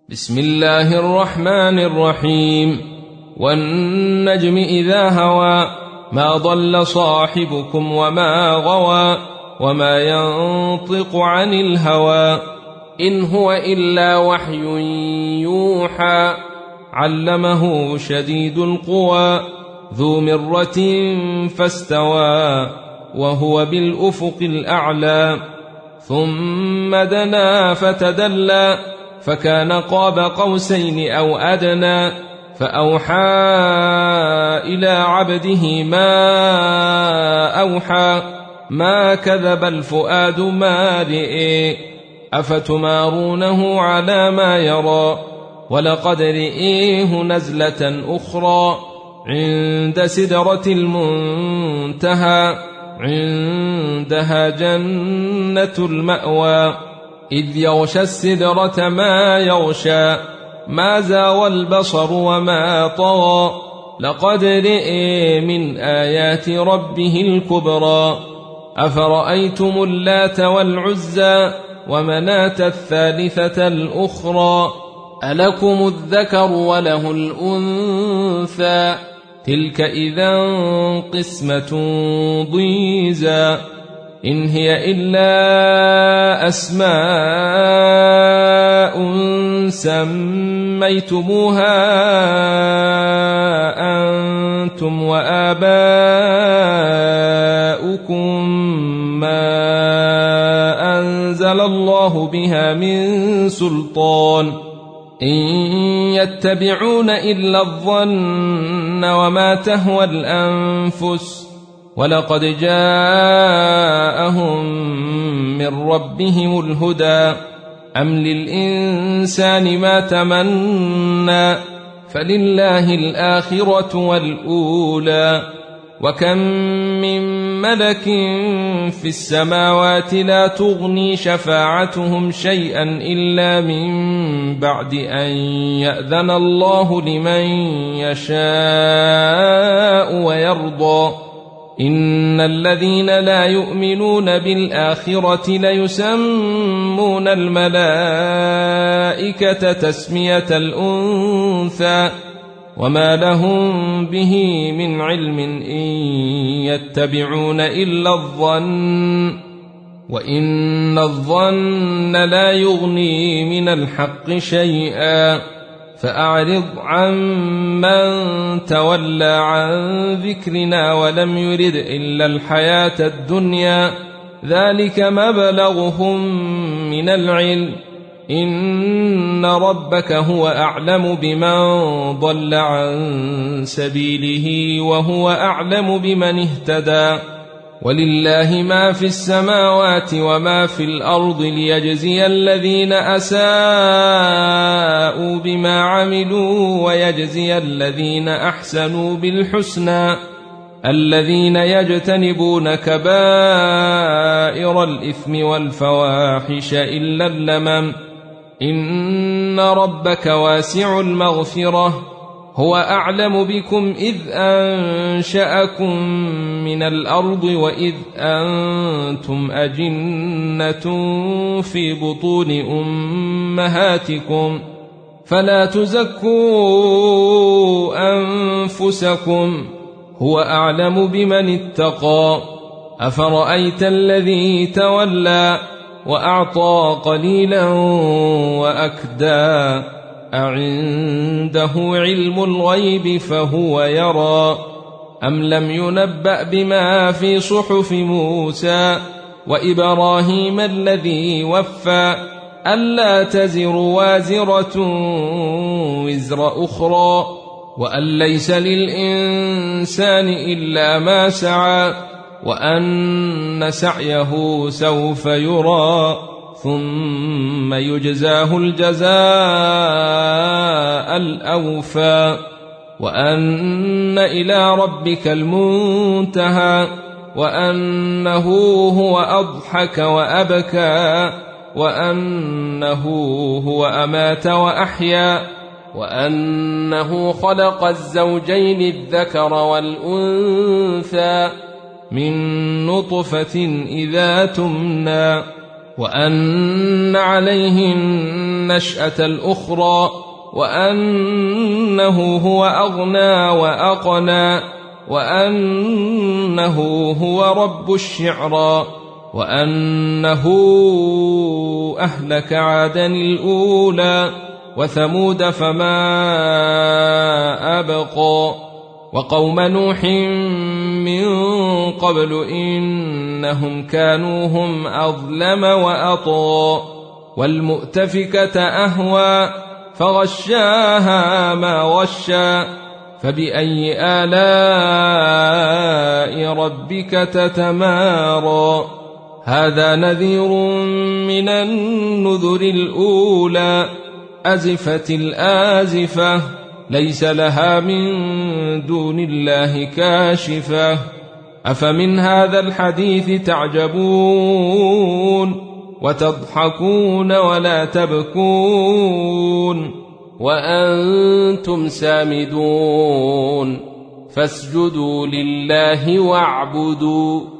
بسم الله الرحمن الرحيم. والنجم إذا هوى ما ضل صاحبكم وما غوى وما ينطق عن الهوى إن هو إلا وحي يوحى علمه شديد القوى ذو مرة فاستوى وهو بالأفق الأعلى ثم دنا فتدلى فكان قاب قوسين أو أدنى فأوحى إلى عبده ما أوحى ما كذب الفؤاد ما رئي أفتمارونه على ما يرى ولقد رئيه نزلة أخرى عند سدرة المنتهى عندها جنة المأوى إذ يغشى السدرة ما يغشى ما زاوى البصر وما طغى لقد رئي من آيات ربه الكبرى أفرأيتم اللات والعزى ومناة الثالثة الأخرى ألكم الذكر وله الأنثى تلك إذا قسمة ضيزى إن هي إلا أسماء سميتموها أنتم وآباؤكم ما أنزل الله بها من سلطان إن يتبعون إلا الظن وما تهوى الأنفس ولقد جاءهم من ربهم الهدى أم للإنسان ما تمنى فلله الآخرة والأولى وكم من ملك في السماوات لا تغني شفاعتهم شيئا إلا من بعد أن يأذن الله لمن يشاء ويرضى إن الذين لا يؤمنون بالآخرة ليسمون الملائكة تسمية الأنثى وما لهم به من علم إن يتبعون إلا الظن وإن الظن لا يغني من الحق شيئا فأعرض عن من تولى عن ذكرنا ولم يرد إلا الحياة الدنيا ذلك مبلغهم من العلم إن ربك هو أعلم بمن ضل عن سبيله وهو أعلم بمن اهتدى ولله ما في السماوات وما في الأرض ليجزي الذين أساءوا بما عملوا ويجزي الذين أحسنوا بالحسنى الذين يجتنبون كبائر الإثم والفواحش إلا اللمم إن ربك واسع المغفرة هو أعلم بكم إذ أنشأكم من الأرض وإذ أنتم أجنة في بطون أمهاتكم فلا تزكوا أنفسكم هو أعلم بمن اتقى أفرأيت الذي تولى وأعطى قليلا وأكدى أعنده علم الغيب فهو يرى أم لم ينبأ بما في صحف موسى وإبراهيم الذي وفى ألا تزر وازرة وزر أخرى وأن ليس للإنسان إلا ما سعى وأن سعيه سوف يرى ثم يجزاه الجزاء الأوفى وأن إلى ربك المنتهى وأنه هو أضحك وأبكى وأنه هو أمات وأحيا وأنه خلق الزوجين الذكر والأنثى من نطفة إذا تمنى وأن عليه النشأة الأخرى وأنه هو أغنى وأقنى وأنه هو رب الشعرى وأنه أهلك عادا الأولى وثمود فما أبقى وقوم نوح من قبل إنهم كانوا هم أظلم وأطغى والمؤتفكة أهوى فغشاها ما غشى فبأي آلاء ربك تتمارى هذا نذير من النذر الأولى أزفت الآزفة ليس لها من دون الله كاشفة أفمن هذا الحديث تعجبون وتضحكون ولا تبكون وأنتم سامدون فاسجدوا لله واعبدوا